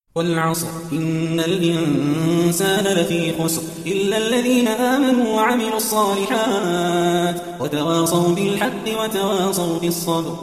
والعصر إن الإنسان لفي خسر إلا الذين آمنوا وعملوا الصالحات وتواصوا بالحق وتواصوا بالصبر